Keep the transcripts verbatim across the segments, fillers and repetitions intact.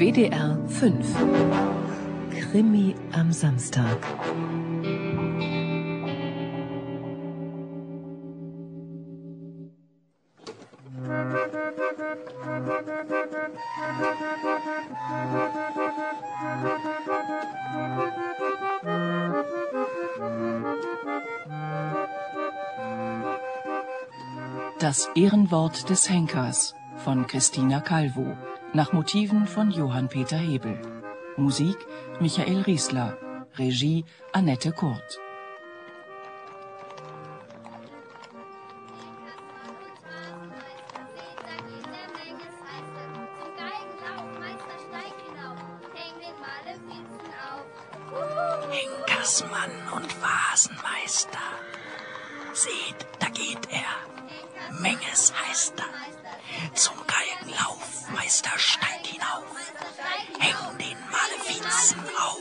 W D R fünf. Krimi am Samstag. Das Ehrenwort des Henkers von Christina Calvo, nach Motiven von Johann Peter Hebel. Musik Michael Riesler, Regie Annette Kurt. Henkersmann und Vasenmeister. Seht, da geht er. Menges heißt er. Zum Galgenlauf, Meister, steig hinauf. Häng den Malefizen auf.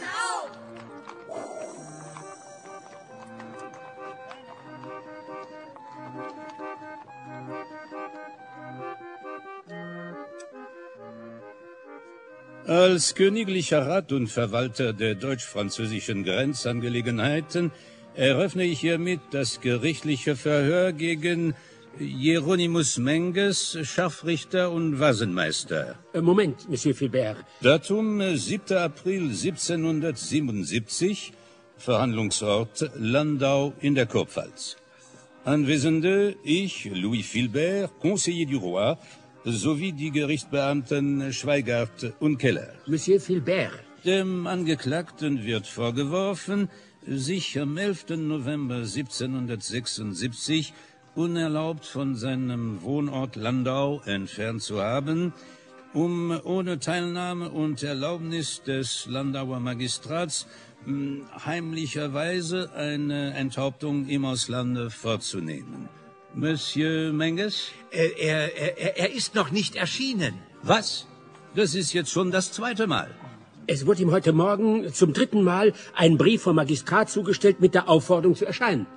Als königlicher Rat und Verwalter der deutsch-französischen Grenzangelegenheiten eröffne ich hiermit das gerichtliche Verhör gegen Hieronymus Menges, Scharfrichter und Vasenmeister. Moment, Monsieur Filbert. Datum siebter April siebzehnhundertsiebenundsiebzig, Verhandlungsort Landau in der Kurpfalz. Anwesende ich, Louis Filbert, Conseiller du Roi, sowie die Gerichtsbeamten Schweigart und Keller. Monsieur Filbert. Dem Angeklagten wird vorgeworfen, sich am elften November siebzehnhundertsechsundsiebzig unerlaubt von seinem Wohnort Landau entfernt zu haben, um ohne Teilnahme und Erlaubnis des Landauer Magistrats heimlicherweise eine Enthauptung im Auslande vorzunehmen. Monsieur Menges? Er, er, er, er ist noch nicht erschienen. Was? Das ist jetzt schon das zweite Mal. Es wurde ihm heute Morgen zum dritten Mal ein Brief vom Magistrat zugestellt mit der Aufforderung zu erscheinen.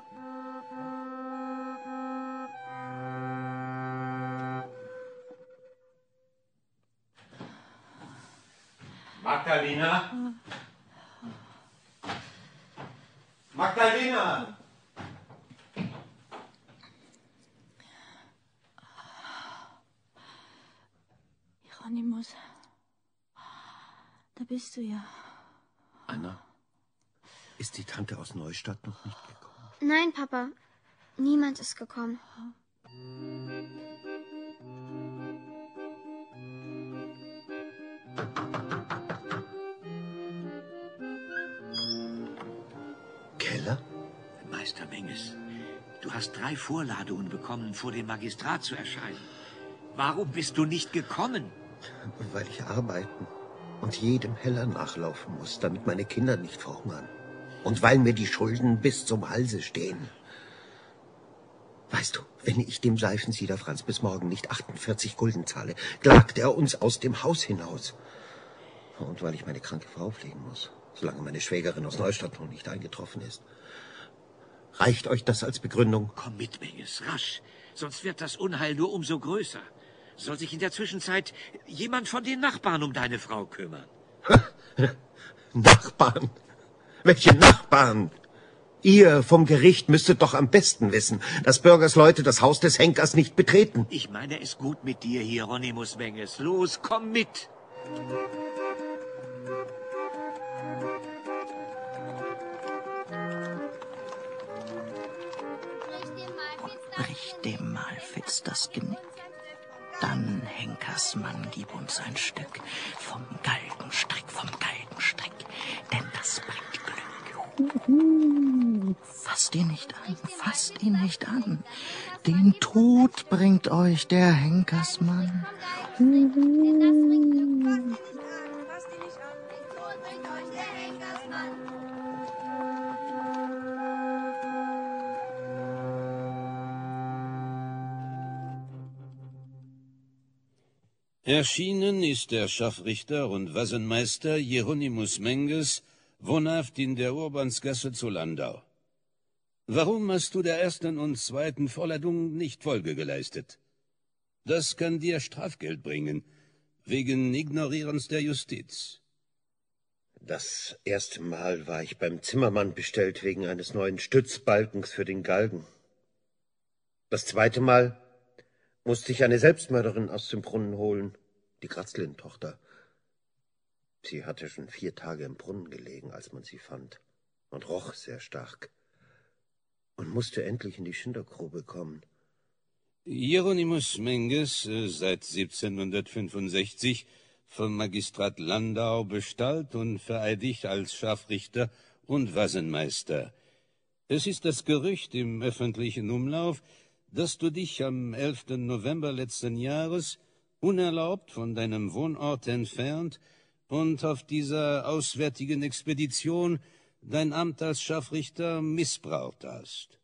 Magdalena? Magdalena! Hieronymus, da bist du ja. Anna, ist die Tante aus Neustadt noch nicht gekommen? Nein, Papa. Niemand ist gekommen. Keller? Meister Menges, du hast drei Vorladungen bekommen, vor dem Magistrat zu erscheinen. Warum bist du nicht gekommen? Weil ich arbeiten und jedem Heller nachlaufen muss, damit meine Kinder nicht verhungern. Und weil mir die Schulden bis zum Halse stehen. Weißt du, wenn ich dem Seifensieder Franz bis morgen nicht achtundvierzig Gulden zahle, klagt er uns aus dem Haus hinaus. Und weil ich meine kranke Frau pflegen muss, solange meine Schwägerin aus Neustadt noch nicht eingetroffen ist. Reicht euch das als Begründung? Komm mit, Menges, rasch. Sonst wird das Unheil nur umso größer. Soll sich in der Zwischenzeit jemand von den Nachbarn um deine Frau kümmern? Nachbarn? Welche Nachbarn? Ihr vom Gericht müsstet doch am besten wissen, dass Bürgersleute das Haus des Henkers nicht betreten. Ich meine es gut mit dir, Hieronymus Menges. Los, komm mit! Brich dem Malfitz das Genick. Dann, Henkersmann, gib uns ein Stück vom Galgenstrick, vom Galgenstrick, denn das bringt Glück. Uhu. Fasst ihn nicht an, fasst ihn nicht an. Den Tod bringt euch der Henkersmann. Uhu. Erschienen ist der Scharfrichter und Vasenmeister Hieronymus Menges, wohnhaft in der Urbansgasse zu Landau. Warum hast du der ersten und zweiten Vorladung nicht Folge geleistet? Das kann dir Strafgeld bringen, wegen Ignorierens der Justiz. Das erste Mal war ich beim Zimmermann bestellt wegen eines neuen Stützbalkens für den Galgen. Das zweite Mal musste ich eine Selbstmörderin aus dem Brunnen holen, die Kratzlin-Tochter. Sie hatte schon vier Tage im Brunnen gelegen, als man sie fand, und roch sehr stark und musste endlich in die Schindergrube kommen. Hieronymus Menges, äh, seit siebzehnhundertfünfundsechzig vom Magistrat Landau bestallt und vereidigt als Scharfrichter und Wasenmeister. Es ist das Gerücht im öffentlichen Umlauf, dass du dich am elften November letzten Jahres unerlaubt von deinem Wohnort entfernt und auf dieser auswärtigen Expedition dein Amt als Scharfrichter missbraucht hast.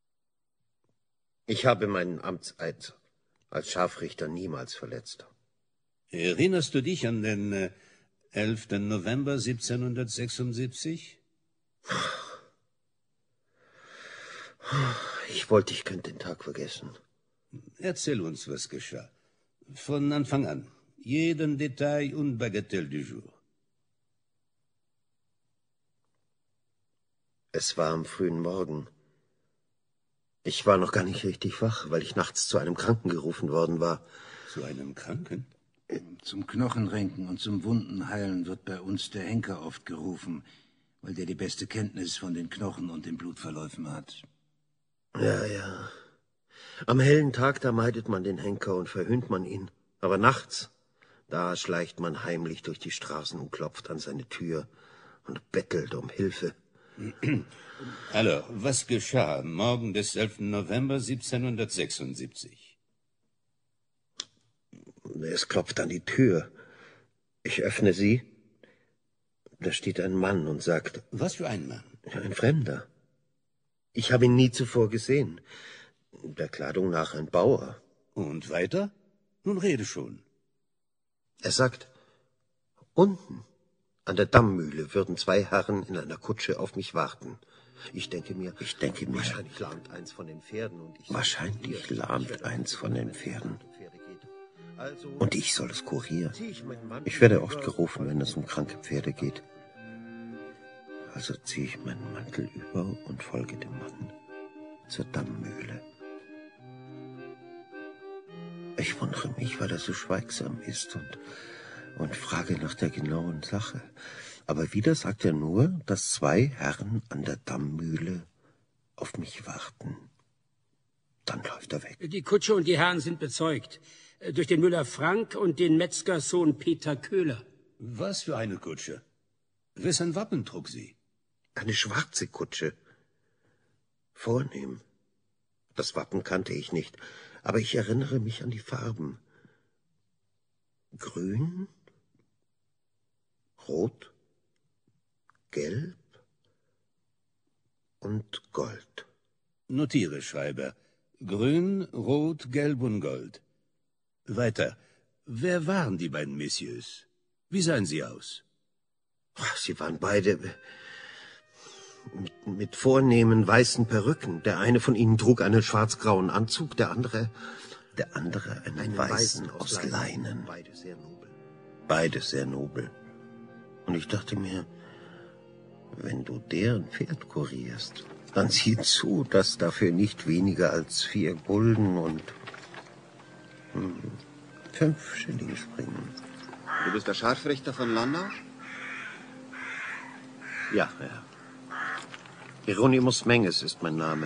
Ich habe meinen Amtseid als Scharfrichter niemals verletzt. Erinnerst du dich an den äh, elften November siebzehnhundertsechsundsiebzig? Ich wollte, ich könnte den Tag vergessen. Erzähl uns, was geschah. Von Anfang an. Jeden Detail und Bagatelle du jour. Es war am frühen Morgen. Ich war noch gar nicht richtig wach, weil ich nachts zu einem Kranken gerufen worden war. Zu einem Kranken? Zum Knochenrenken und zum Wundenheilen wird bei uns der Henker oft gerufen, weil der die beste Kenntnis von den Knochen und den Blutverläufen hat. Ja, ja. Am hellen Tag, da meidet man den Henker und verhöhnt man ihn. Aber nachts, da schleicht man heimlich durch die Straßen und klopft an seine Tür und bettelt um Hilfe. Also, was geschah am Morgen des elften November siebzehnhundertsechsundsiebzig? Es klopft an die Tür. Ich öffne sie. Da steht ein Mann und sagt... Was für ein Mann? Ein Fremder. Ich habe ihn nie zuvor gesehen. Der Kleidung nach ein Bauer. Und weiter? Nun rede schon. Er sagt, unten an der Dammmühle würden zwei Herren in einer Kutsche auf mich warten. Ich denke mir, ich denke mir, wahrscheinlich lahmt eins von den Pferden und ich wahrscheinlich lahmt eins von den Pferden. Und ich soll es kurieren. Ich werde oft gerufen, wenn es um kranke Pferde geht. Also ziehe ich meinen Mantel über und folge dem Mann zur Dammmühle. Ich wundere mich, weil er so schweigsam ist und, und frage nach der genauen Sache. Aber wieder sagt er nur, dass zwei Herren an der Dammmühle auf mich warten. Dann läuft er weg. Die Kutsche und die Herren sind bezeugt. Durch den Müller Frank und den Metzgersohn Peter Köhler. Was für eine Kutsche? Wessen Wappen trug sie? Eine schwarze Kutsche. Vornehm. Das Wappen kannte ich nicht, aber ich erinnere mich an die Farben. Grün, Rot, Gelb und Gold. Notiere, Schreiber. Grün, Rot, Gelb und Gold. Weiter. Wer waren die beiden Messieurs? Wie sahen sie aus? Sie waren beide mit, mit vornehmen weißen Perücken. Der eine von ihnen trug einen schwarz-grauen Anzug, der andere, der andere einen, einen weißen, weißen aus Leinen. Leinen. Beide sehr nobel. Beide sehr nobel. Und ich dachte mir, wenn du deren Pferd kurierst, dann sieh zu, dass dafür nicht weniger als vier Gulden und hm, fünf Schilling springen. Du bist der Scharfrichter von Landau? Ja, ja. Hieronymus Menges ist mein Name.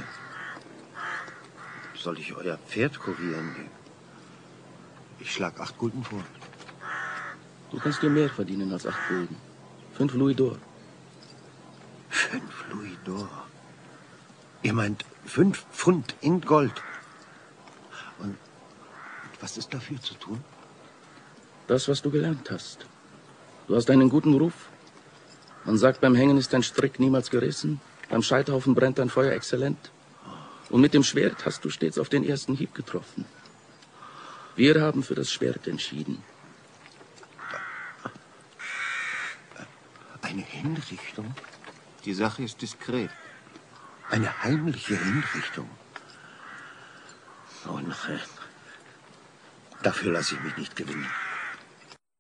Soll ich euer Pferd kurieren? Ich schlag acht Gulden vor. Du kannst dir mehr verdienen als acht Gulden. Fünf Louis d'Or. Fünf Louis d'Or? Ihr meint fünf Pfund in Gold? Und was ist dafür zu tun? Das, was du gelernt hast. Du hast einen guten Ruf. Man sagt, beim Hängen ist ein Strick niemals gerissen. Beim Scheiterhaufen brennt ein Feuer exzellent. Und mit dem Schwert hast du stets auf den ersten Hieb getroffen. Wir haben für das Schwert entschieden. Eine Hinrichtung? Die Sache ist diskret. Eine heimliche Hinrichtung? Oh nein. Dafür lasse ich mich nicht gewinnen.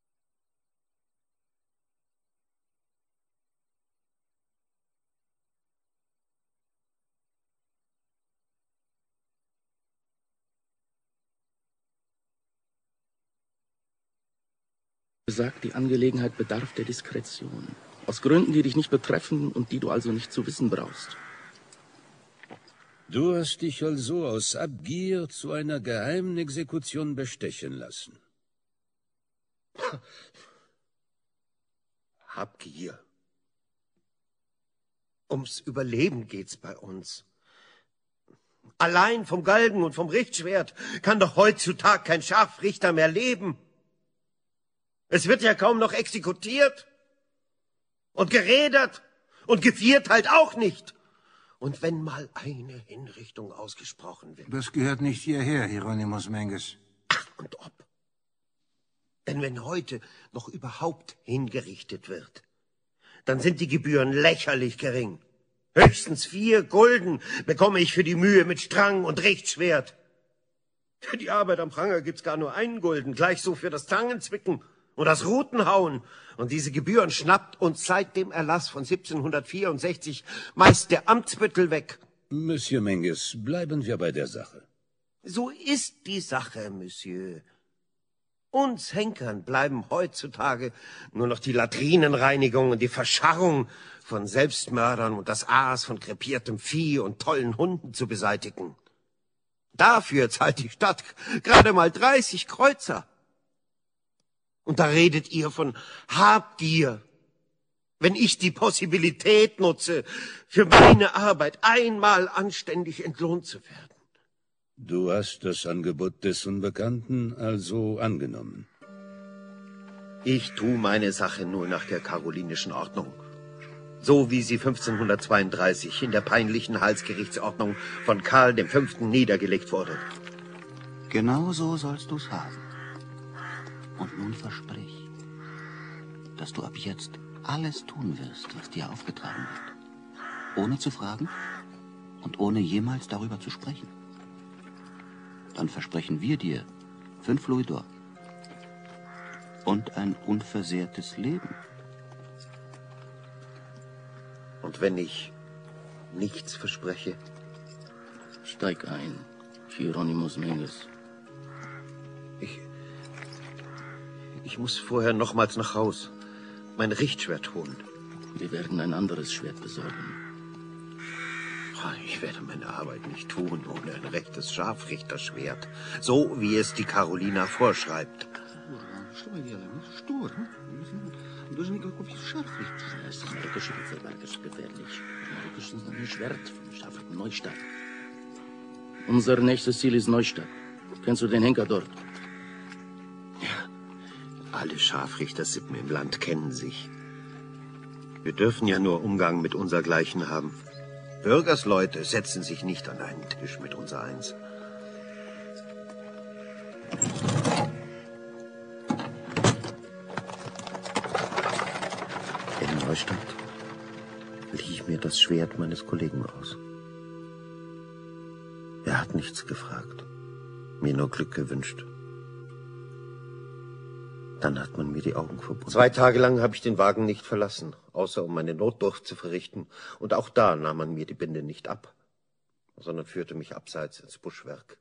Sagt, die Angelegenheit bedarf der Diskretion. Aus Gründen, die dich nicht betreffen und die du also nicht zu wissen brauchst. Du hast dich also aus Abgier zu einer geheimen Exekution bestechen lassen. Habgier. Ums Überleben geht's bei uns. Allein vom Galgen und vom Richtschwert kann doch heutzutage kein Scharfrichter mehr leben. Es wird ja kaum noch exekutiert und gerädert und geviert halt auch nicht. Und wenn mal eine Hinrichtung ausgesprochen wird. Das gehört nicht hierher, Hieronymus Menges. Ach, und ob. Denn wenn heute noch überhaupt hingerichtet wird, dann sind die Gebühren lächerlich gering. Höchstens vier Gulden bekomme ich für die Mühe mit Strang und Richtschwert. Für die Arbeit am Pranger gibt's gar nur einen Gulden, gleich so für das Zangenzwicken und das Rutenhauen. Und diese Gebühren schnappt uns seit dem Erlass von siebzehnhundertvierundsechzig meist der Amtsbüttel weg. Monsieur Menges, bleiben wir bei der Sache. So ist die Sache, Monsieur. Uns Henkern bleiben heutzutage nur noch die Latrinenreinigung und die Verscharrung von Selbstmördern und das Aas von krepiertem Vieh und tollen Hunden zu beseitigen. Dafür zahlt die Stadt gerade mal dreißig Kreuzer. Und da redet ihr von Habgier, wenn ich die Possibilität nutze, für meine Arbeit einmal anständig entlohnt zu werden. Du hast das Angebot des Unbekannten also angenommen. Ich tu meine Sache nur nach der karolinischen Ordnung. So wie sie fünfzehnhundertzweiunddreißig in der peinlichen Halsgerichtsordnung von Karl dem Fünften niedergelegt wurde. Genau so sollst du's haben. Und nun versprich, dass du ab jetzt alles tun wirst, was dir aufgetragen wird. Ohne zu fragen und ohne jemals darüber zu sprechen. Dann versprechen wir dir fünf Louis d'Or und ein unversehrtes Leben. Und wenn ich nichts verspreche? Steig ein, Hieronymus Menges. Ich... Ich muss vorher nochmals nach Haus. Mein Richtschwert holen. Wir werden ein anderes Schwert besorgen. Ich werde meine Arbeit nicht tun ohne ein rechtes Scharfrichterschwert. So wie es die Carolina vorschreibt. Es ist märkische gefährlich. Märkisch ist noch ein Schwert von Scharfrichter Neustadt. Unser nächstes Ziel ist Neustadt. Kennst du den Henker dort? Ja, alle Scharfrichtersippen im Land kennen sich. Wir dürfen ja nur Umgang mit unsergleichen haben. Bürgersleute setzen sich nicht an einen Tisch mit unsereins. In Neustadt lieh ich mir das Schwert meines Kollegen aus. Er hat nichts gefragt, mir nur Glück gewünscht. Dann hat man mir die Augen verbunden. Zwei Tage lang habe ich den Wagen nicht verlassen, außer um meine Notdurft zu verrichten. Und auch da nahm man mir die Binde nicht ab, sondern führte mich abseits ins Buschwerk.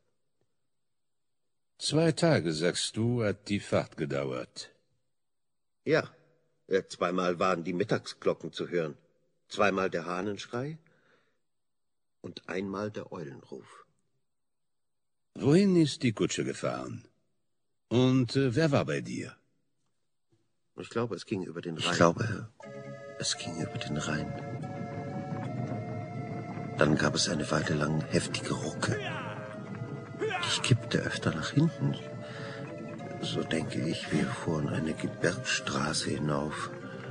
Zwei Tage, sagst du, hat die Fahrt gedauert. Ja, zweimal waren die Mittagsglocken zu hören. Zweimal der Hahnenschrei und einmal der Eulenruf. Wohin ist die Kutsche gefahren? Und äh, wer war bei dir? Ich glaube, es ging über den Rhein. Ich glaube, es ging über den Rhein. Dann gab es eine Weile lang heftige Rucke. Ich kippte öfter nach hinten. So denke ich, wir fuhren eine Gebirgsstraße hinauf.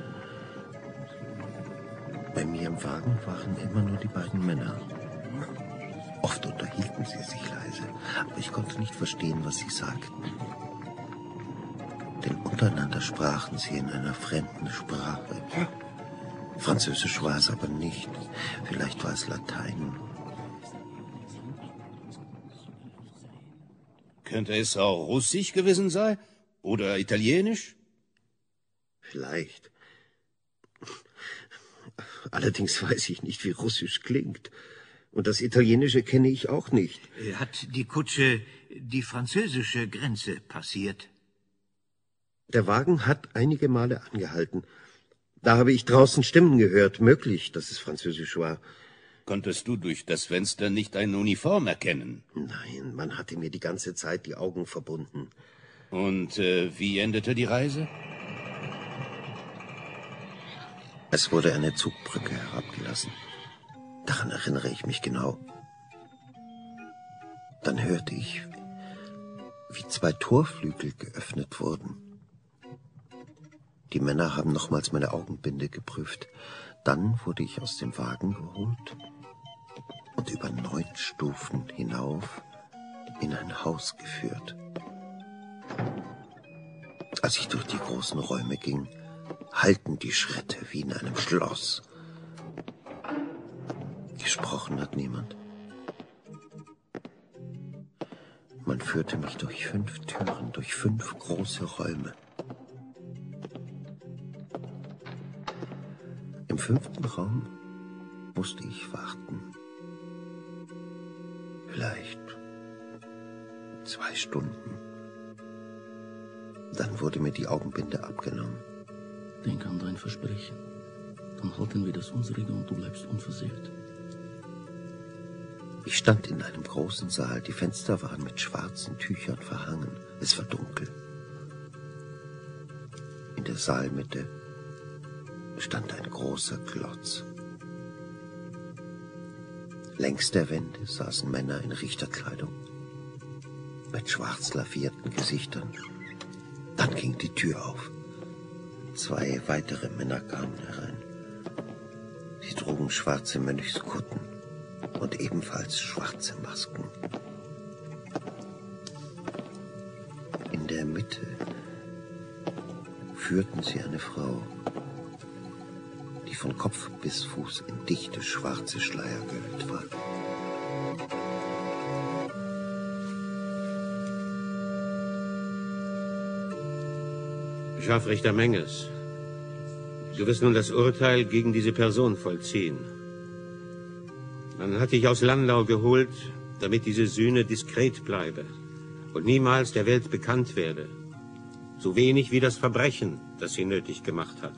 Bei mir im Wagen waren immer nur die beiden Männer. Oft unterhielten sie sich leise, aber ich konnte nicht verstehen, was sie sagten. Denn untereinander sprachen sie in einer fremden Sprache. Französisch war es aber nicht. Vielleicht war es Latein. Könnte es auch Russisch gewesen sein? Oder Italienisch? Vielleicht. Allerdings weiß ich nicht, wie Russisch klingt. Und das Italienische kenne ich auch nicht. Hat die Kutsche die französische Grenze passiert? Der Wagen hat einige Male angehalten. Da habe ich draußen Stimmen gehört. Möglich, dass es französisch war. Konntest du durch das Fenster nicht eine Uniform erkennen? Nein, man hatte mir die ganze Zeit die Augen verbunden. Und äh, wie endete die Reise? Es wurde eine Zugbrücke herabgelassen. Daran erinnere ich mich genau. Dann hörte ich, wie zwei Torflügel geöffnet wurden. Die Männer haben nochmals meine Augenbinde geprüft. Dann wurde ich aus dem Wagen geholt und über neun Stufen hinauf in ein Haus geführt. Als ich durch die großen Räume ging, hallten die Schritte wie in einem Schloss. Gesprochen hat niemand. Man führte mich durch fünf Türen, durch fünf große Räume. Im fünften Raum musste ich warten. Vielleicht zwei Stunden. Dann wurde mir die Augenbinde abgenommen. Denk an dein Versprechen. Dann halten wir das unsrige und du bleibst unversehrt. Ich stand in einem großen Saal. Die Fenster waren mit schwarzen Tüchern verhangen. Es war dunkel. In der Saalmitte stand ein großer Klotz. Längs der Wände saßen Männer in Richterkleidung mit schwarz lavierten Gesichtern. Dann ging die Tür auf. Zwei weitere Männer kamen herein. Sie trugen schwarze Mönchskutten und ebenfalls schwarze Masken. In der Mitte führten sie eine Frau, die von Kopf bis Fuß in dichte schwarze Schleier gehüllt war. Scharfrichter Menges, du wirst nun das Urteil gegen diese Person vollziehen. Man hat dich aus Landau geholt, damit diese Sühne diskret bleibe und niemals der Welt bekannt werde. So wenig wie das Verbrechen, das sie nötig gemacht hat.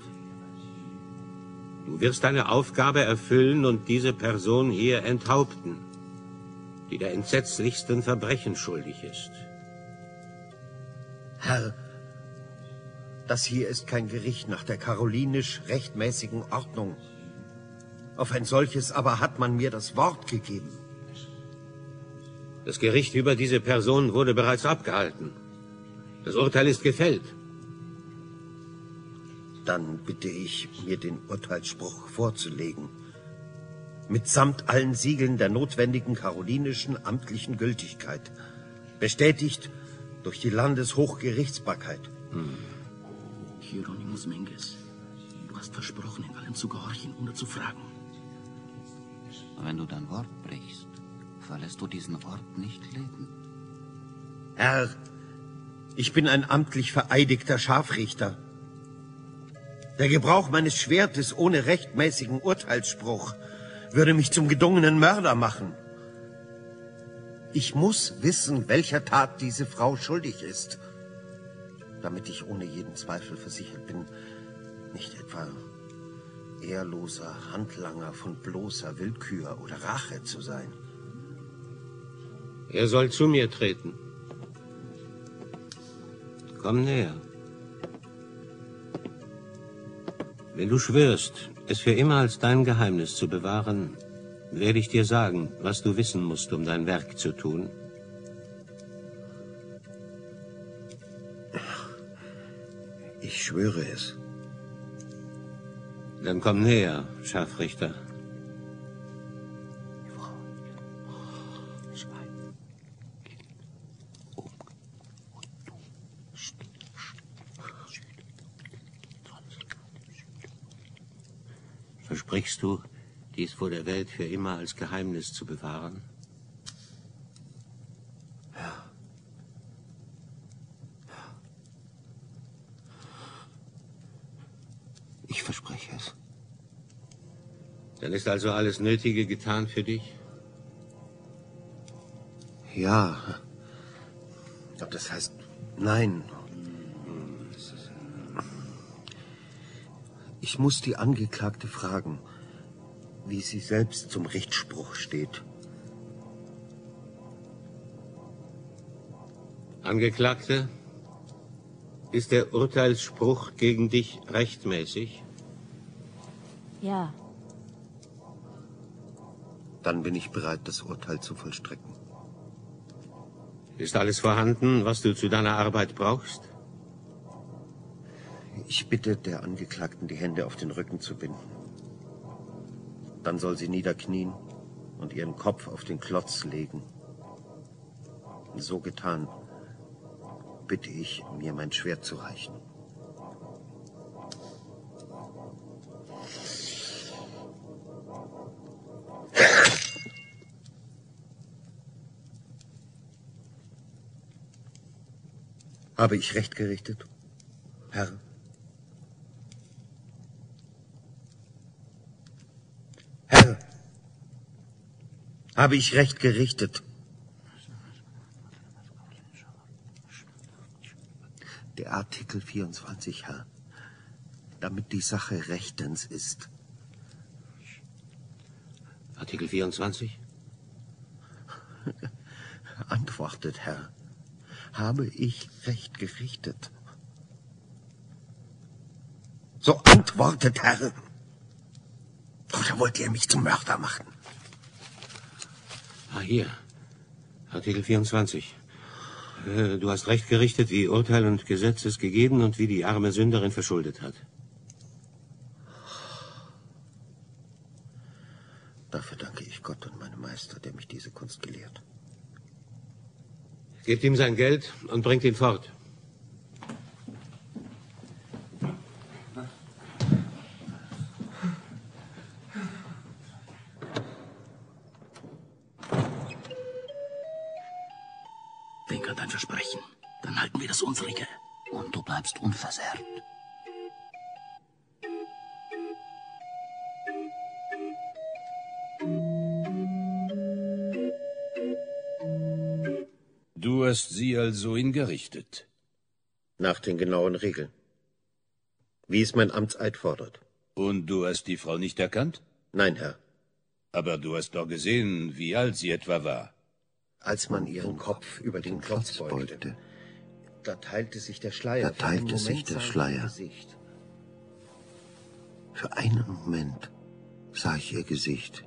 Du wirst deine Aufgabe erfüllen und diese Person hier enthaupten, die der entsetzlichsten Verbrechen schuldig ist. Herr, das hier ist kein Gericht nach der karolinisch rechtmäßigen Ordnung. Auf ein solches aber hat man mir das Wort gegeben. Das Gericht über diese Person wurde bereits abgehalten. Das Urteil ist gefällt. Dann bitte ich, mir den Urteilsspruch vorzulegen. Mitsamt allen Siegeln der notwendigen karolinischen amtlichen Gültigkeit. Bestätigt durch die Landeshochgerichtsbarkeit. Hm. Hieronymus Menges, du hast versprochen, in allem zu gehorchen, ohne zu fragen. Wenn du dein Wort brichst, verlässt du diesen Ort nicht leben. Herr, ich bin ein amtlich vereidigter Scharfrichter. Der Gebrauch meines Schwertes ohne rechtmäßigen Urteilsspruch würde mich zum gedungenen Mörder machen. Ich muss wissen, welcher Tat diese Frau schuldig ist, damit ich ohne jeden Zweifel versichert bin, nicht etwa ehrloser Handlanger von bloßer Willkür oder Rache zu sein. Er soll zu mir treten. Komm näher. Wenn du schwörst, es für immer als dein Geheimnis zu bewahren, werde ich dir sagen, was du wissen musst, um dein Werk zu tun. Ich schwöre es. Dann komm näher, Scharfrichter. Versprichst du, dies vor der Welt für immer als Geheimnis zu bewahren? Ja. Ich verspreche es. Dann ist also alles Nötige getan für dich? Ja. Aber das heißt, nein. Ich muss die Angeklagte fragen, wie sie selbst zum Richtspruch steht. Angeklagte, ist der Urteilsspruch gegen dich rechtmäßig? Ja. Dann bin ich bereit, das Urteil zu vollstrecken. Ist alles vorhanden, was du zu deiner Arbeit brauchst? Ich bitte der Angeklagten, die Hände auf den Rücken zu binden. Dann soll sie niederknien und ihren Kopf auf den Klotz legen. So getan, bitte ich, mir mein Schwert zu reichen. Habe ich recht gerichtet, Herr? Herr, habe ich recht gerichtet? Der Artikel vierundzwanzig, Herr, damit die Sache rechtens ist. Artikel vierundzwanzig? Antwortet, Herr. Habe ich recht gerichtet? So antwortet, Herr. Oder wollt ihr mich zum Mörder machen? Ah, hier. Artikel vierundzwanzig. Äh, Du hast recht gerichtet, wie Urteil und Gesetz es gegeben und wie die arme Sünderin verschuldet hat. Dafür danke ich Gott und meinem Meister, der mich diese Kunst gelehrt. Gebt ihm sein Geld und bringt ihn fort. Denk an dein Versprechen. Dann halten wir das unsrige. Und du bleibst unversehrt. Du hast sie also hingerichtet? Nach den genauen Regeln. Wie es mein Amtseid fordert. Und du hast die Frau nicht erkannt? Nein, Herr. Aber du hast doch gesehen, wie alt sie etwa war. Als man ihren Kopf über den Klotz beugte, da teilte sich der Schleier. Da teilte sich der Schleier. Für einen Moment sah ich ihr Gesicht.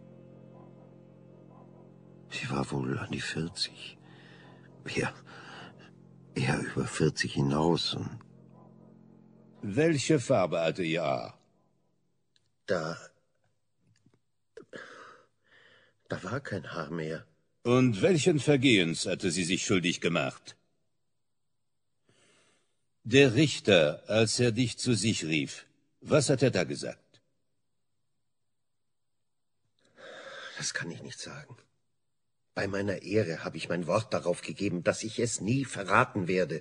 Sie war wohl an die vierzig. Eher, eher über vierzig hinaus. Und welche Farbe hatte ihr Haar? Da... Da war kein Haar mehr. Und welchen Vergehens hatte sie sich schuldig gemacht? Der Richter, als er dich zu sich rief, was hat er da gesagt? Das kann ich nicht sagen. Bei meiner Ehre habe ich mein Wort darauf gegeben, dass ich es nie verraten werde.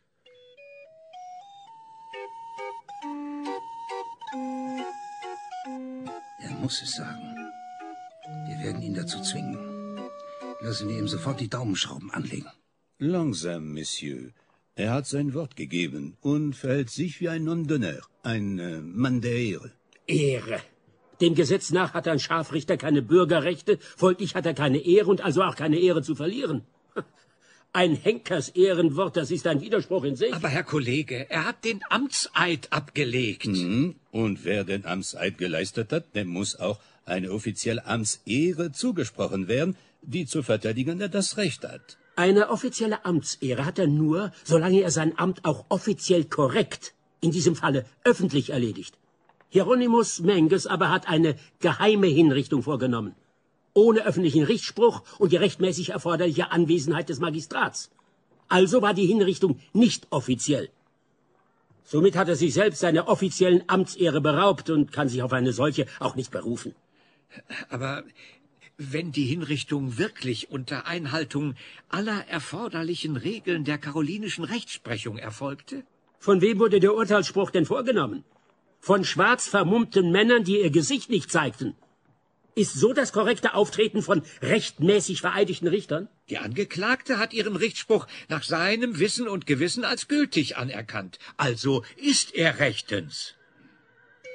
Er muss es sagen. Wir werden ihn dazu zwingen. Lassen wir ihm sofort die Daumenschrauben anlegen. Langsam, Monsieur. Er hat sein Wort gegeben und verhält sich wie ein Homme d'honneur, ein äh, Mann der Ehre. Ehre. Dem Gesetz nach hat ein Scharfrichter keine Bürgerrechte, folglich hat er keine Ehre und also auch keine Ehre zu verlieren. Ein Henkers-Ehrenwort, das ist ein Widerspruch in sich. Aber, Herr Kollege, er hat den Amtseid abgelegt. Mhm. Und wer den Amtseid geleistet hat, dem muss auch eine offizielle Amtsehre zugesprochen werden, die zu verteidigen er das Recht hat. Eine offizielle Amtsehre hat er nur, solange er sein Amt auch offiziell korrekt, in diesem Falle öffentlich erledigt. Hieronymus Menges aber hat eine geheime Hinrichtung vorgenommen, ohne öffentlichen Richtspruch und die rechtmäßig erforderliche Anwesenheit des Magistrats. Also war die Hinrichtung nicht offiziell. Somit hat er sich selbst seiner offiziellen Amtsehre beraubt und kann sich auf eine solche auch nicht berufen. Aber wenn die Hinrichtung wirklich unter Einhaltung aller erforderlichen Regeln der karolinischen Rechtsprechung erfolgte? Von wem wurde der Urteilsspruch denn vorgenommen? Von schwarz vermummten Männern, die ihr Gesicht nicht zeigten. Ist so das korrekte Auftreten von rechtmäßig vereidigten Richtern? Die Angeklagte hat ihren Richtspruch nach seinem Wissen und Gewissen als gültig anerkannt. Also ist er rechtens.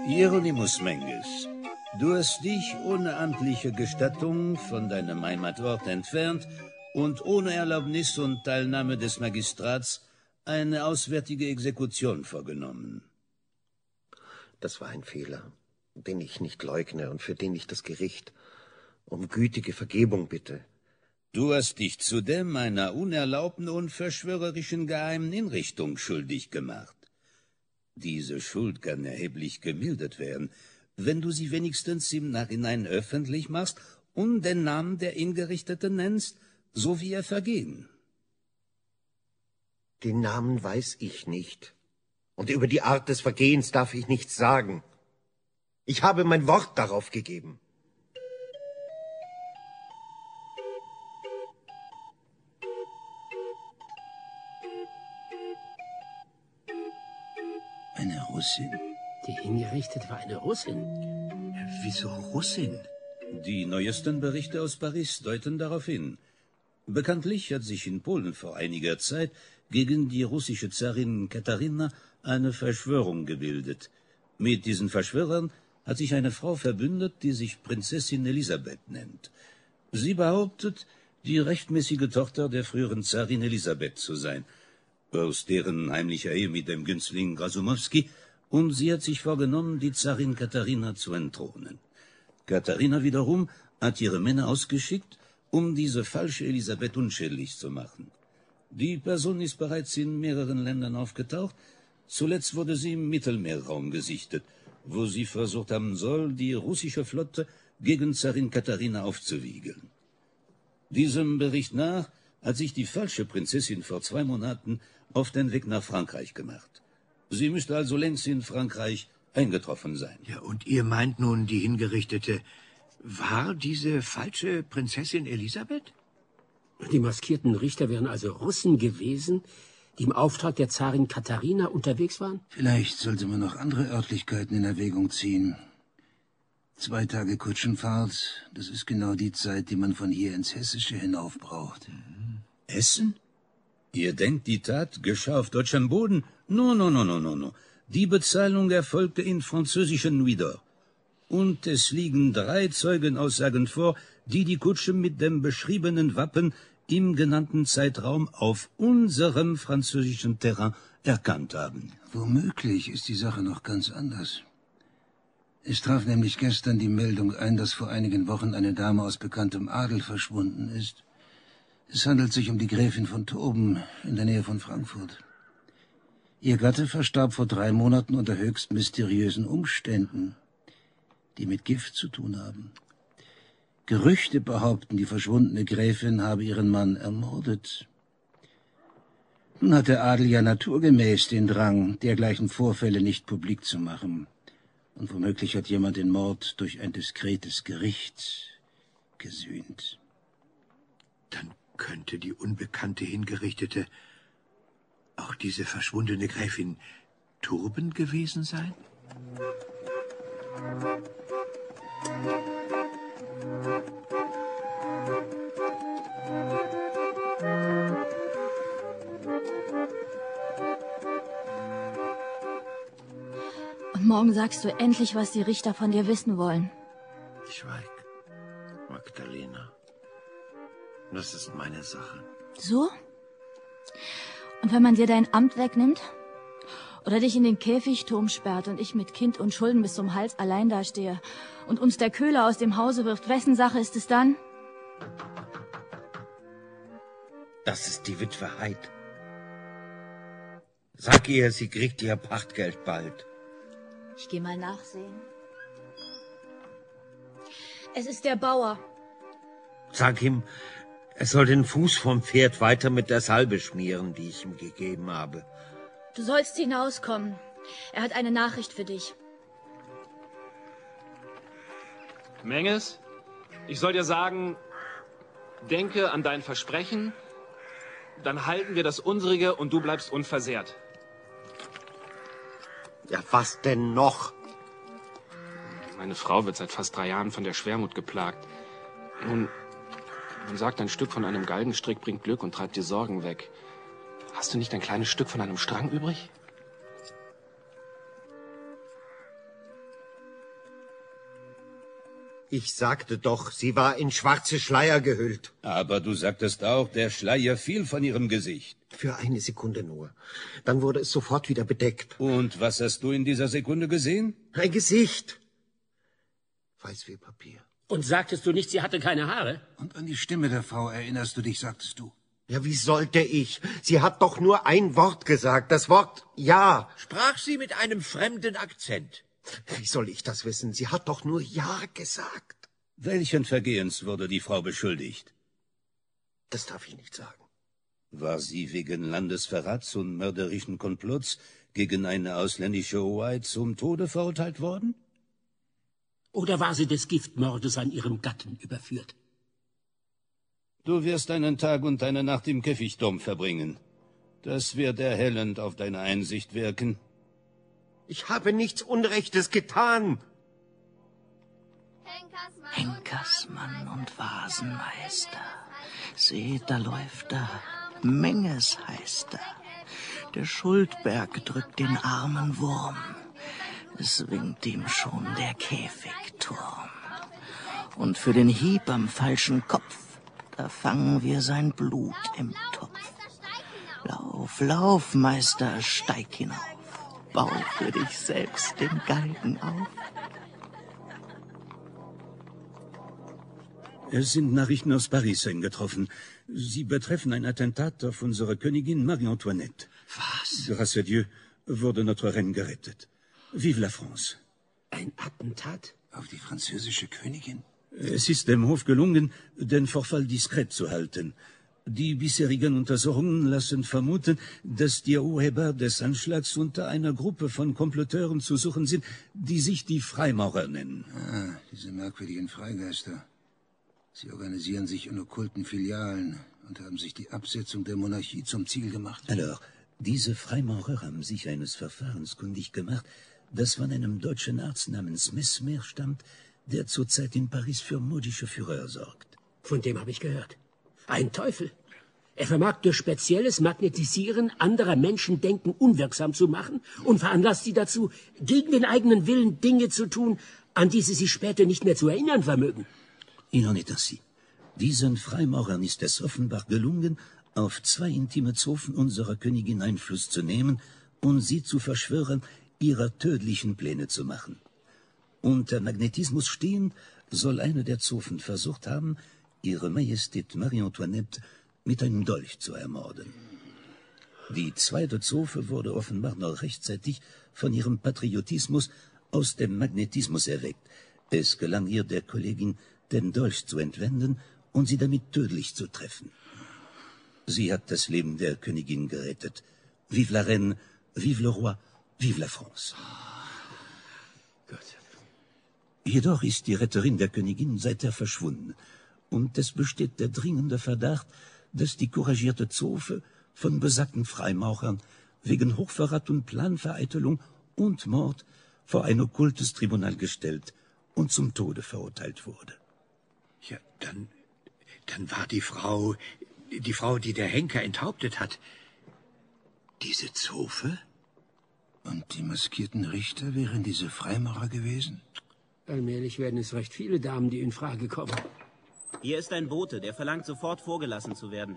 Hieronymus Menges, du hast dich ohne amtliche Gestattung von deinem Heimatort entfernt und ohne Erlaubnis und Teilnahme des Magistrats eine auswärtige Exekution vorgenommen. Das war ein Fehler, den ich nicht leugne und für den ich das Gericht um gütige Vergebung bitte. Du hast dich zudem einer unerlaubten und verschwörerischen geheimen Hinrichtung schuldig gemacht. Diese Schuld kann erheblich gemildert werden, wenn du sie wenigstens im Nachhinein öffentlich machst und den Namen der Hingerichteten nennst, so wie er vergehen. Den Namen weiß ich nicht. Und über die Art des Vergehens darf ich nichts sagen. Ich habe mein Wort darauf gegeben. Eine Russin. Die Hingerichtete war eine Russin. Wieso Russin? Die neuesten Berichte aus Paris deuten darauf hin. Bekanntlich hat sich in Polen vor einiger Zeit gegen die russische Zarin Katharina eine Verschwörung gebildet. Mit diesen Verschwörern hat sich eine Frau verbündet, die sich Prinzessin Elisabeth nennt. Sie behauptet, die rechtmäßige Tochter der früheren Zarin Elisabeth zu sein, aus deren heimlicher Ehe mit dem Günstling Rasumowski, und sie hat sich vorgenommen, die Zarin Katharina zu entthronen. Katharina wiederum hat ihre Männer ausgeschickt, um diese falsche Elisabeth unschädlich zu machen. Die Person ist bereits in mehreren Ländern aufgetaucht. Zuletzt wurde sie im Mittelmeerraum gesichtet, wo sie versucht haben soll, die russische Flotte gegen Zarin Katharina aufzuwiegeln. Diesem Bericht nach hat sich die falsche Prinzessin vor zwei Monaten auf den Weg nach Frankreich gemacht. Sie müsste also längst in Frankreich eingetroffen sein. Ja, und ihr meint nun, die Hingerichtete war diese falsche Prinzessin Elisabeth? Die maskierten Richter wären also Russen gewesen, die im Auftrag der Zarin Katharina unterwegs waren? Vielleicht sollte man noch andere Örtlichkeiten in Erwägung ziehen. Zwei Tage Kutschenfahrt, das ist genau die Zeit, die man von hier ins Hessische hinauf braucht. Essen? Ihr denkt, die Tat geschah auf deutschem Boden? No, no, no, no, no, no. Die Bezahlung erfolgte in französischen Louis-d'Or. Und es liegen drei Zeugenaussagen vor, die die Kutsche mit dem beschriebenen Wappen im genannten Zeitraum auf unserem französischen Terrain erkannt haben. Womöglich ist die Sache noch ganz anders. Es traf nämlich gestern die Meldung ein, dass vor einigen Wochen eine Dame aus bekanntem Adel verschwunden ist. Es handelt sich um die Gräfin von Toben in der Nähe von Frankfurt. Ihr Gatte verstarb vor drei Monaten unter höchst mysteriösen Umständen, die mit Gift zu tun haben. Gerüchte behaupten, die verschwundene Gräfin habe ihren Mann ermordet. Nun hat der Adel ja naturgemäß den Drang, dergleichen Vorfälle nicht publik zu machen. Und womöglich hat jemand den Mord durch ein diskretes Gericht gesühnt. Dann könnte die unbekannte Hingerichtete auch diese verschwundene Gräfin Turben gewesen sein? Und morgen sagst du endlich, was die Richter von dir wissen wollen. Schweig, Magdalena. Das ist meine Sache. So? Und wenn man dir dein Amt wegnimmt? Oder dich in den Käfigturm sperrt und ich mit Kind und Schulden bis zum Hals allein dastehe und uns der Köhler aus dem Hause wirft, wessen Sache ist es dann? Das ist die Witwe Heid. Sag ihr, sie kriegt ihr Pachtgeld bald. Ich geh mal nachsehen. Es ist der Bauer. Sag ihm, er soll den Fuß vom Pferd weiter mit der Salbe schmieren, die ich ihm gegeben habe. Du sollst hinauskommen. Er hat eine Nachricht für dich. Menges, ich soll dir sagen, denke an dein Versprechen, dann halten wir das unsrige und du bleibst unversehrt. Ja, was denn noch? Meine Frau wird seit fast drei Jahren von der Schwermut geplagt. Nun, man sagt, ein Stück von einem Galgenstrick bringt Glück und treibt die Sorgen weg. Hast du nicht ein kleines Stück von einem Strang übrig? Ich sagte doch, sie war in schwarze Schleier gehüllt. Aber du sagtest auch, der Schleier fiel von ihrem Gesicht. Für eine Sekunde nur. Dann wurde es sofort wieder bedeckt. Und was hast du in dieser Sekunde gesehen? Ein Gesicht. Weiß wie Papier. Und sagtest du nicht, sie hatte keine Haare? Und an die Stimme der Frau erinnerst du dich, sagtest du. Ja, wie sollte ich? Sie hat doch nur ein Wort gesagt, das Wort Ja. Sprach sie mit einem fremden Akzent? Wie soll ich das wissen? Sie hat doch nur Ja gesagt. Welchen Vergehens wurde die Frau beschuldigt? Das darf ich nicht sagen. War sie wegen Landesverrats und mörderischen Komplotts gegen eine ausländische Hoheit zum Tode verurteilt worden? Oder war sie des Giftmordes an ihrem Gatten überführt? Du wirst einen Tag und eine Nacht im Käfigturm verbringen. Das wird erhellend auf deine Einsicht wirken. Ich habe nichts Unrechtes getan. Henkersmann und Vasenmeister. Seht, da läuft er. Menges heißt er. Der Schuldberg drückt den armen Wurm. Es winkt ihm schon der Käfigturm. Und für den Hieb am falschen Kopf, da fangen wir sein Blut im Topf. Lauf, lauf, Meister, steig hinauf. Bau für dich selbst den Galgen auf. Es sind Nachrichten aus Paris eingetroffen. Sie betreffen ein Attentat auf unsere Königin Marie-Antoinette. Was? Grâce à Dieu wurde notre Reine gerettet. Vive la France. Ein Attentat? Auf die französische Königin? Es ist dem Hof gelungen, den Vorfall diskret zu halten. Die bisherigen Untersuchungen lassen vermuten, dass die Urheber des Anschlags unter einer Gruppe von Komploteuren zu suchen sind, die sich die Freimaurer nennen. Ah, diese merkwürdigen Freigeister. Sie organisieren sich in okkulten Filialen und haben sich die Absetzung der Monarchie zum Ziel gemacht. Alors, diese Freimaurer haben sich eines Verfahrens kundig gemacht, das von einem deutschen Arzt namens Mesmer stammt, der zurzeit in Paris für modische Fureur sorgt. Von dem habe ich gehört. Ein Teufel. Er vermag durch spezielles Magnetisieren anderer Menschen Denken unwirksam zu machen und veranlasst sie dazu, gegen den eigenen Willen Dinge zu tun, an die sie sich später nicht mehr zu erinnern vermögen. Il en est ainsi. Diesen Freimaurern ist es offenbar gelungen, auf zwei intime Zofen unserer Königin Einfluss zu nehmen und sie zu verschwören, ihrer tödlichen Pläne zu machen. Unter Magnetismus stehend soll eine der Zofen versucht haben, ihre Majestät Marie-Antoinette mit einem Dolch zu ermorden. Die zweite Zofe wurde offenbar noch rechtzeitig von ihrem Patriotismus aus dem Magnetismus erweckt. Es gelang ihr, der Kollegin den Dolch zu entwenden und sie damit tödlich zu treffen. Sie hat das Leben der Königin gerettet. Vive la Reine, vive le Roi, vive la France. Gott. Jedoch ist die Retterin der Königin seither verschwunden. Und es besteht der dringende Verdacht, dass die couragierte Zofe von besagten Freimaurern wegen Hochverrat und Planvereitelung und Mord vor ein okkultes Tribunal gestellt und zum Tode verurteilt wurde. Ja, dann, dann war die Frau, die Frau, die der Henker enthauptet hat, diese Zofe? Und die maskierten Richter wären diese Freimaurer gewesen? Allmählich werden es recht viele Damen, die in Frage kommen. Hier ist ein Bote, der verlangt, sofort vorgelassen zu werden.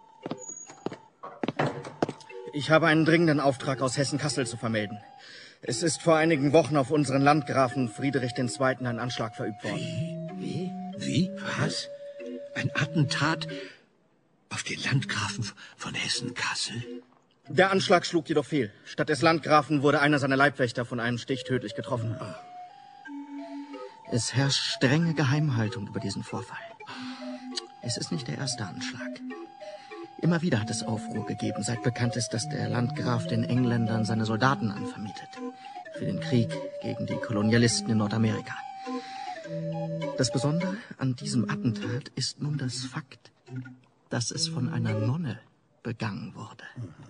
Ich habe einen dringenden Auftrag aus Hessen-Kassel zu vermelden. Es ist vor einigen Wochen auf unseren Landgrafen Friedrich der Zweite ein Anschlag verübt worden. Wie? Wie? Was? Ein Attentat auf den Landgrafen von Hessen-Kassel? Der Anschlag schlug jedoch fehl. Statt des Landgrafen wurde einer seiner Leibwächter von einem Stich tödlich getroffen. Es herrscht strenge Geheimhaltung über diesen Vorfall. Es ist nicht der erste Anschlag. Immer wieder hat es Aufruhr gegeben, seit bekannt ist, dass der Landgraf den Engländern seine Soldaten anvermietet. Für den Krieg gegen die Kolonialisten in Nordamerika. Das Besondere an diesem Attentat ist nun das Fakt, dass es von einer Nonne begangen wurde.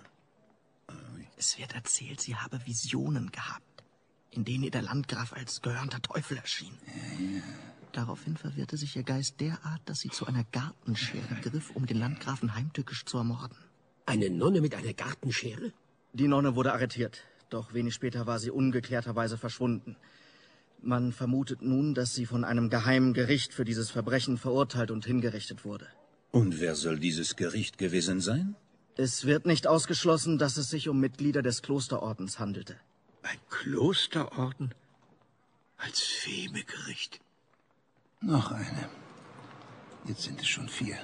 Es wird erzählt, sie habe Visionen gehabt, in denen ihr der Landgraf als gehörnter Teufel erschien. Daraufhin verwirrte sich ihr Geist derart, dass sie zu einer Gartenschere griff, um den Landgrafen heimtückisch zu ermorden. Eine Nonne mit einer Gartenschere? Die Nonne wurde arretiert, doch wenig später war sie ungeklärterweise verschwunden. Man vermutet nun, dass sie von einem geheimen Gericht für dieses Verbrechen verurteilt und hingerichtet wurde. Und wer soll dieses Gericht gewesen sein? Es wird nicht ausgeschlossen, dass es sich um Mitglieder des Klosterordens handelte. Ein Klosterorden? Als Femegericht? Noch eine. Jetzt sind es schon vier.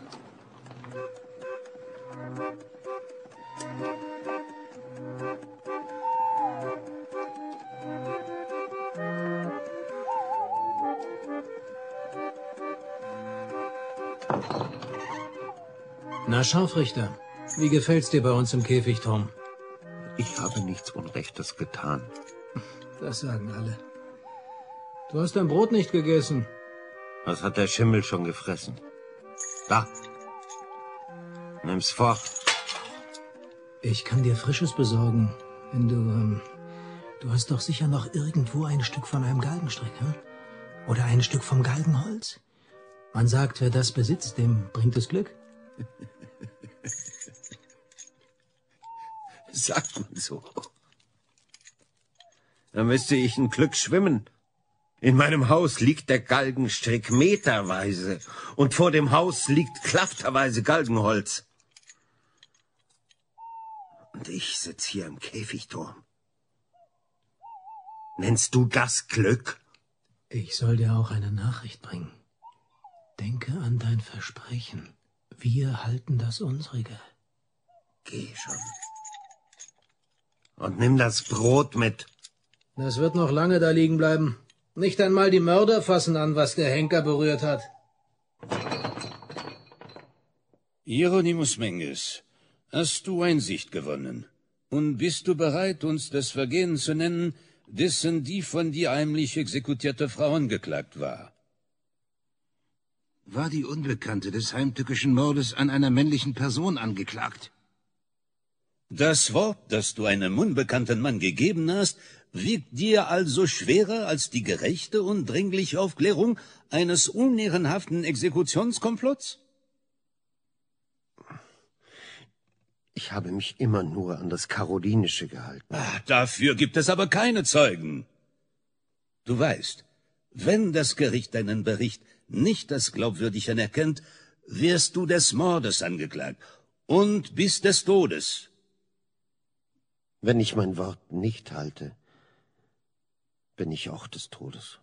Na, Scharfrichter, wie gefällt's dir bei uns im Käfigturm? Ich habe nichts Unrechtes getan. Das sagen alle. Du hast dein Brot nicht gegessen. Was hat der Schimmel schon gefressen? Da. Nimm's fort. Ich kann dir Frisches besorgen, wenn du... Ähm, du hast doch sicher noch irgendwo ein Stück von einem Galgenstrick, hm? Oder ein Stück vom Galgenholz? Man sagt, wer das besitzt, dem bringt es Glück. Sagt man so. Dann müsste ich ein Glück schwimmen. In meinem Haus liegt der Galgenstrick meterweise und vor dem Haus liegt klafterweise Galgenholz. Und ich sitz hier im Käfigturm. Nennst du das Glück? Ich soll dir auch eine Nachricht bringen. Denke an dein Versprechen. Wir halten das unsrige. Geh schon. Und nimm das Brot mit. Das wird noch lange da liegen bleiben. Nicht einmal die Mörder fassen an, was der Henker berührt hat. Hieronymus Menges, hast du Einsicht gewonnen? Und bist du bereit, uns das Vergehen zu nennen, dessen die von dir heimlich exekutierte Frau angeklagt war? War die Unbekannte des heimtückischen Mordes an einer männlichen Person angeklagt? Das Wort, das du einem unbekannten Mann gegeben hast, wiegt dir also schwerer als die gerechte und dringliche Aufklärung eines unehrenhaften Exekutionskomplotts? Ich habe mich immer nur an das Karolinische gehalten. Ah, dafür gibt es aber keine Zeugen. Du weißt, wenn das Gericht deinen Bericht nicht als glaubwürdig anerkennt, wirst du des Mordes angeklagt und bis des Todes. Wenn ich mein Wort nicht halte, bin ich auch des Todes.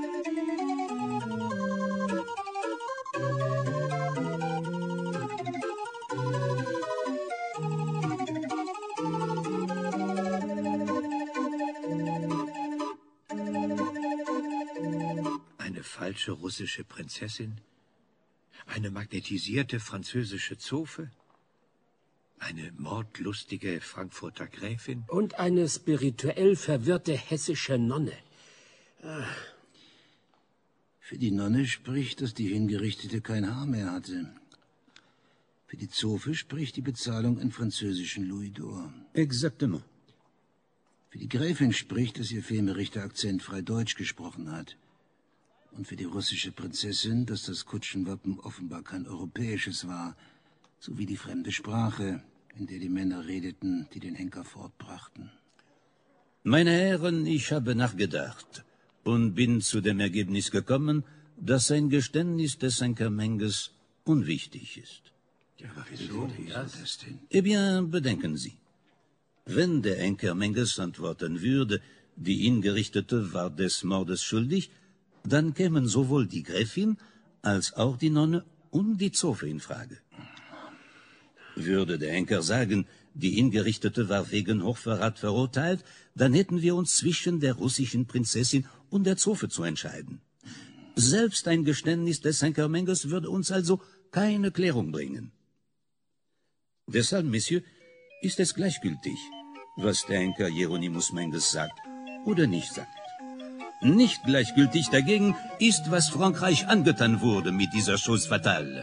Eine falsche russische Prinzessin? Eine magnetisierte französische Zofe? Eine mordlustige Frankfurter Gräfin? Und eine spirituell verwirrte hessische Nonne. Ach. Für die Nonne spricht, dass die Hingerichtete kein Haar mehr hatte. Für die Zofe spricht die Bezahlung in französischen Louis d'Or. Exactement. Für die Gräfin spricht, dass ihr Femerichter akzentfrei Deutsch gesprochen hat. Und für die russische Prinzessin, dass das Kutschenwappen offenbar kein europäisches war, sowie die fremde Sprache, in der die Männer redeten, die den Henker fortbrachten. Meine Herren, ich habe nachgedacht und bin zu dem Ergebnis gekommen, dass ein Geständnis des Henker Menges unwichtig ist. Ja, wieso? Das denn? Eh bien, bedenken Sie. Wenn der Henker Menges antworten würde, die Hingerichtete war des Mordes schuldig, dann kämen sowohl die Gräfin als auch die Nonne und die Zofe in Frage. Würde der Henker sagen, die Hingerichtete war wegen Hochverrat verurteilt, dann hätten wir uns zwischen der russischen Prinzessin und der Zofe zu entscheiden. Selbst ein Geständnis des Henker Menges würde uns also keine Klärung bringen. Deshalb, Messieurs, ist es gleichgültig, was der Henker Hieronymus Menges sagt oder nicht sagt. Nicht gleichgültig dagegen ist, was Frankreich angetan wurde mit dieser Chose fatale.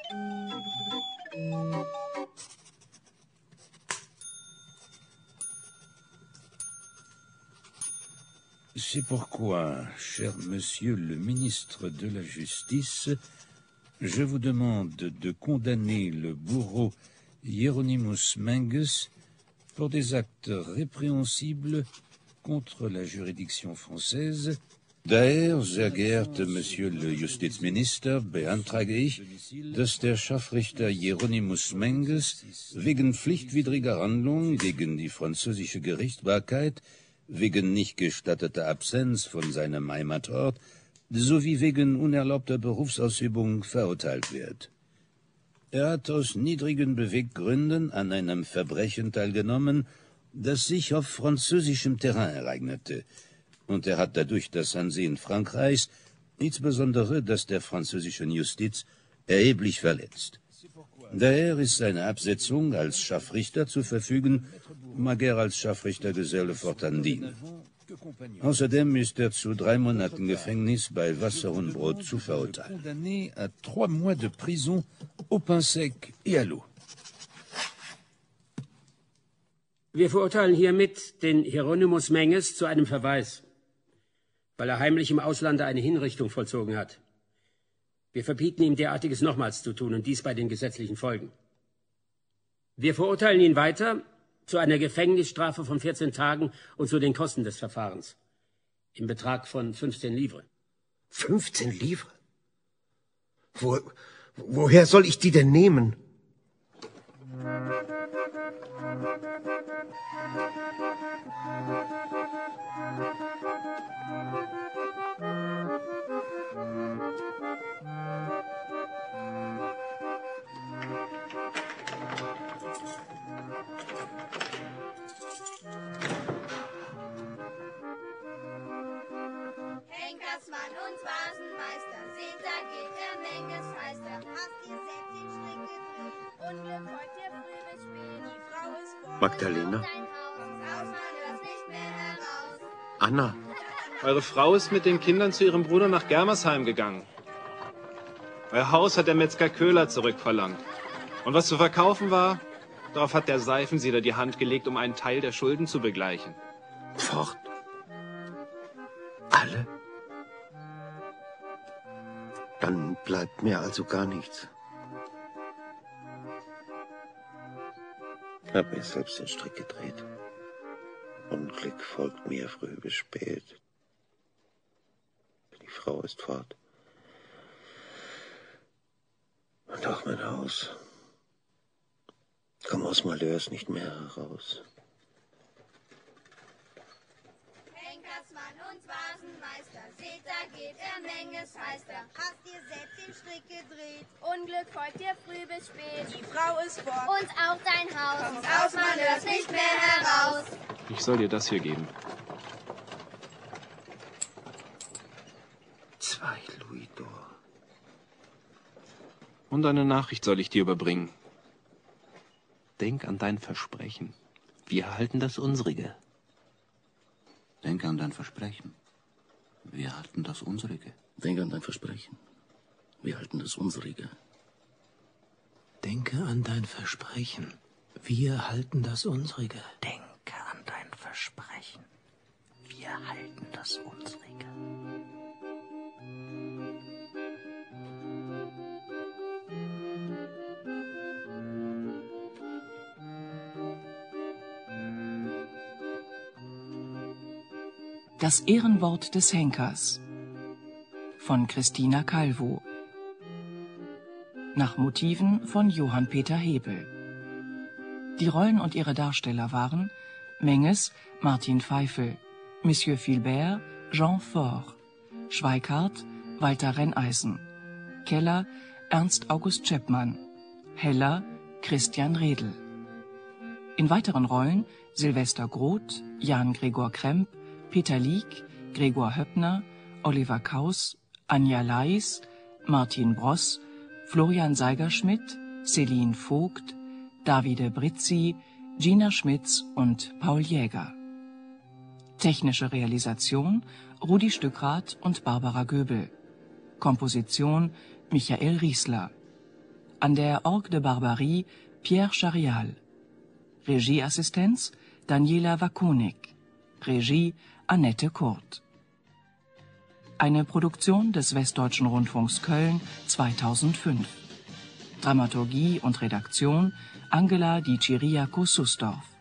C'est pourquoi, cher monsieur le ministre de la Justice, je vous demande de condamner le bourreau Hieronymus Menges pour des actes répréhensibles contre la juridiction française Daher, sehr geehrter Monsieur le Justizminister, beantrage ich, dass der Scharfrichter Hieronymus Menges wegen pflichtwidriger Handlung gegen die französische Gerichtsbarkeit, wegen nicht gestatteter Absenz von seinem Heimatort sowie wegen unerlaubter Berufsausübung verurteilt wird. Er hat aus niedrigen Beweggründen an einem Verbrechen teilgenommen, das sich auf französischem Terrain ereignete, und er hat dadurch das Ansehen Frankreichs, insbesondere das der französischen Justiz, erheblich verletzt. Daher ist seine Absetzung als Scharfrichter zu verfügen, mag er als Scharfrichtergeselle fortan dienen. Außerdem ist er zu drei Monaten Gefängnis bei Wasser und Brot zu verurteilen. Wir verurteilen hiermit den Hieronymus Menges zu einem Verweis, weil er heimlich im Auslande eine Hinrichtung vollzogen hat. Wir verbieten ihm derartiges nochmals zu tun, und dies bei den gesetzlichen Folgen. Wir verurteilen ihn weiter zu einer Gefängnisstrafe von vierzehn Tagen und zu den Kosten des Verfahrens im Betrag von fünfzehn Livres. fünfzehn Livres? Wo, woher soll ich die denn nehmen? Henkersmann und Vasenmeister, seht, da geht der Menges, heißt er. Hast ihr selbst den Strick gedreht? Unglück heute früh bis spät. Die Frau ist vor. Magdalena? Anna. Eure Frau ist mit den Kindern zu ihrem Bruder nach Germersheim gegangen. Euer Haus hat der Metzger Köhler zurückverlangt. Und was zu verkaufen war, darauf hat der Seifensieder die Hand gelegt, um einen Teil der Schulden zu begleichen. Fort? Alle? Dann bleibt mir also gar nichts. Ich habe mir selbst den Strick gedreht. Unglück folgt mir früh bis spät. Die Frau ist fort. Und auch mein Haus. Komm aus Malheurs nicht mehr heraus. Henkersmann und Vasenmeister, seht, da geht der Menges, heißt er. Hast ihr selbst den Strick gedreht? Unglück folgt dir früh bis spät. Die Frau ist fort. Und auch dein Haus. Kommst aus Malheurs nicht mehr heraus. Ich soll dir das hier geben. Zwei Louis d'Or. Und eine Nachricht soll ich dir überbringen. Denk an dein Versprechen. Wir halten das unsrige. Denke an dein Versprechen. Wir halten das unsrige. Denke an dein Versprechen. Wir halten das unsrige. Denke an dein Versprechen. Wir halten das unsrige. Denke an dein Versprechen. Wir halten das unsrige. Das Ehrenwort des Henkers von Christina Calvo nach Motiven von Johann Peter Hebel. Die Rollen und ihre Darsteller waren Menges Martin Pfeifel, Monsieur Philbert Jean Faure, Schweikart Walter Renneisen, Keller Ernst August Chapman, Heller Christian Redl. In weiteren Rollen Sylvester Groth, Jan Gregor Kremp, Peter Lieck, Gregor Höppner, Oliver Kaus, Anja Leis, Martin Bross, Florian Seigerschmidt, Celine Vogt, Davide Brizzi, Gina Schmitz und Paul Jäger. Technische Realisation Rudi Stückrath und Barbara Göbel. Komposition Michael Riesler. An der Orgue de Barbarie Pierre Charial. Regieassistenz Daniela Wakonik. Regie Annette Kurt. Eine Produktion des Westdeutschen Rundfunks Köln zweitausendfünf. Dramaturgie und Redaktion Angela Di Ciriaco Susdorf.